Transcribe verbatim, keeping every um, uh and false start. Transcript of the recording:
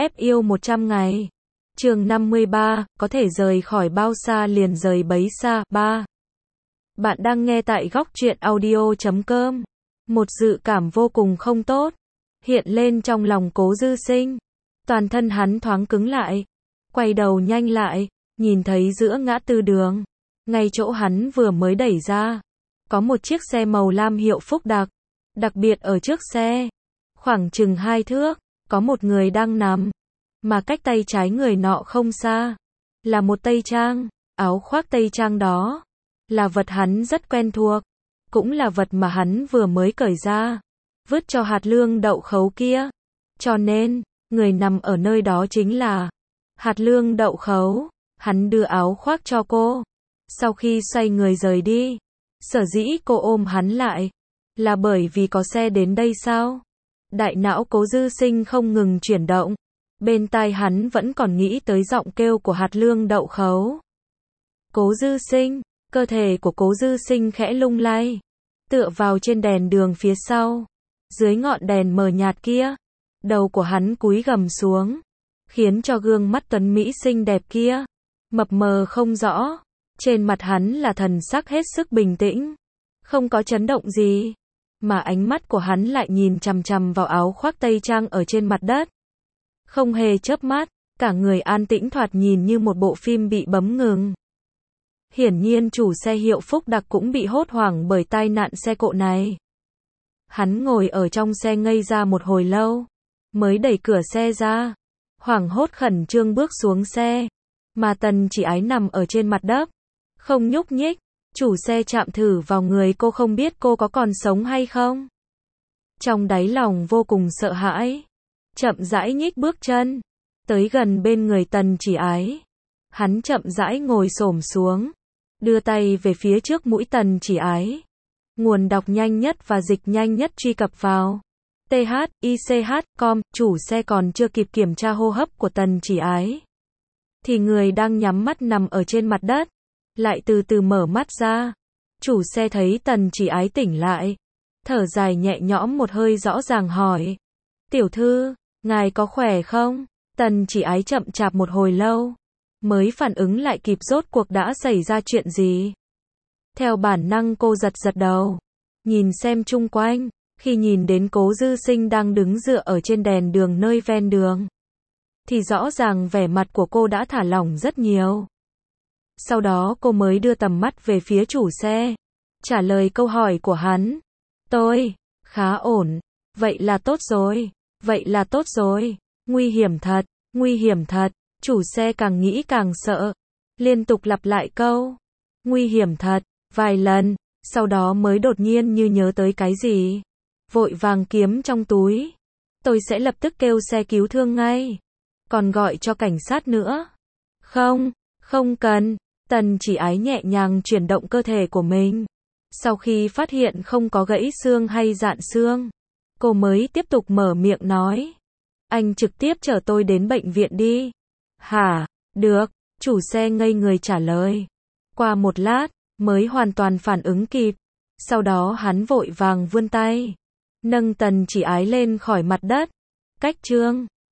ép yêu một trăm ngày. Chương năm mươi ba, có thể rời khỏi bao xa liền rời bấy xa. ba. Bạn đang nghe tại góc truyện audio chấm com. Một dự cảm vô cùng không tốt hiện lên trong lòng Cố Dư Sinh. Toàn thân hắn thoáng cứng lại, quay đầu nhanh lại, nhìn thấy giữa ngã tư đường, ngay chỗ hắn vừa mới đẩy ra, có một chiếc xe màu lam hiệu Phúc Đặc. Đặc biệt ở trước xe, khoảng chừng hai thước, có một người đang nằm, mà cách tay trái người nọ không xa, là một tây trang. Áo khoác tây trang đó là vật hắn rất quen thuộc, cũng là vật mà hắn vừa mới cởi ra, vứt cho hạt lương đậu khấu kia. Cho nên, người nằm ở nơi đó chính là hạt lương đậu khấu. Hắn đưa áo khoác cho cô, sau khi xoay người rời đi. Sở dĩ cô ôm hắn lại, là bởi vì có xe đến đây sao? Đại não Cố Dư Sinh không ngừng chuyển động, bên tai hắn vẫn còn nghĩ tới giọng kêu của hạt lương đậu khấu. Cố Dư Sinh, cơ thể của Cố Dư Sinh khẽ lung lay, tựa vào trên đèn đường phía sau. Dưới ngọn đèn mờ nhạt kia, đầu của hắn cúi gằm xuống, khiến cho gương mắt tuấn mỹ xinh đẹp kia mập mờ không rõ. Trên mặt hắn là thần sắc hết sức bình tĩnh, không có chấn động gì, mà ánh mắt của hắn lại nhìn chằm chằm vào áo khoác tây trang ở trên mặt đất, không hề chớp mắt, cả người an tĩnh thoạt nhìn như một bộ phim bị bấm ngừng. Hiển nhiên chủ xe hiệu Phúc Đặc cũng bị hốt hoảng bởi tai nạn xe cộ này. Hắn ngồi ở trong xe ngây ra một hồi lâu, mới đẩy cửa xe ra, hoảng hốt khẩn trương bước xuống xe, mà Tần Chỉ Ái nằm ở trên mặt đất, không nhúc nhích. Chủ xe chạm thử vào người cô, không biết cô có còn sống hay không. Trong đáy lòng vô cùng sợ hãi, chậm rãi nhích bước chân tới gần bên người Tần Chỉ Ái. Hắn chậm rãi ngồi xổm xuống, đưa tay về phía trước mũi Tần Chỉ Ái. Nguồn đọc nhanh nhất và dịch nhanh nhất truy cập vào t h i c h chấm com. Chủ xe còn chưa kịp kiểm tra hô hấp của Tần Chỉ Ái, thì người đang nhắm mắt nằm ở trên mặt đất lại từ từ mở mắt ra. Chủ xe thấy Tần Chỉ Ái tỉnh lại, thở dài nhẹ nhõm một hơi, rõ ràng hỏi: "Tiểu thư, ngài có khỏe không?" Tần Chỉ Ái chậm chạp một hồi lâu, mới phản ứng lại kịp rốt cuộc đã xảy ra chuyện gì. Theo bản năng cô giật giật đầu, nhìn xem chung quanh. Khi nhìn đến Cố Dư Sinh đang đứng dựa ở trên đèn đường nơi ven đường, thì rõ ràng vẻ mặt của cô đã thả lỏng rất nhiều. Sau đó cô mới đưa tầm mắt về phía chủ xe, trả lời câu hỏi của hắn: "Tôi khá ổn." "Vậy là tốt rồi, vậy là tốt rồi." "Nguy hiểm thật, nguy hiểm thật." Chủ xe càng nghĩ càng sợ, liên tục lặp lại câu "nguy hiểm thật" vài lần, sau đó mới đột nhiên như nhớ tới cái gì, vội vàng kiếm trong túi: "Tôi sẽ lập tức kêu xe cứu thương ngay, còn gọi cho cảnh sát nữa." "Không, không cần." Tần Chỉ Ái nhẹ nhàng chuyển động cơ thể của mình. Sau khi phát hiện không có gãy xương hay rạn xương, cô mới tiếp tục mở miệng nói: "Anh trực tiếp chở tôi đến bệnh viện đi." "Hả?" "Được." Chủ xe ngây người trả lời. Qua một lát, mới hoàn toàn phản ứng kịp. Sau đó hắn vội vàng vươn tay, nâng Tần Chỉ Ái lên khỏi mặt đất. Cách chương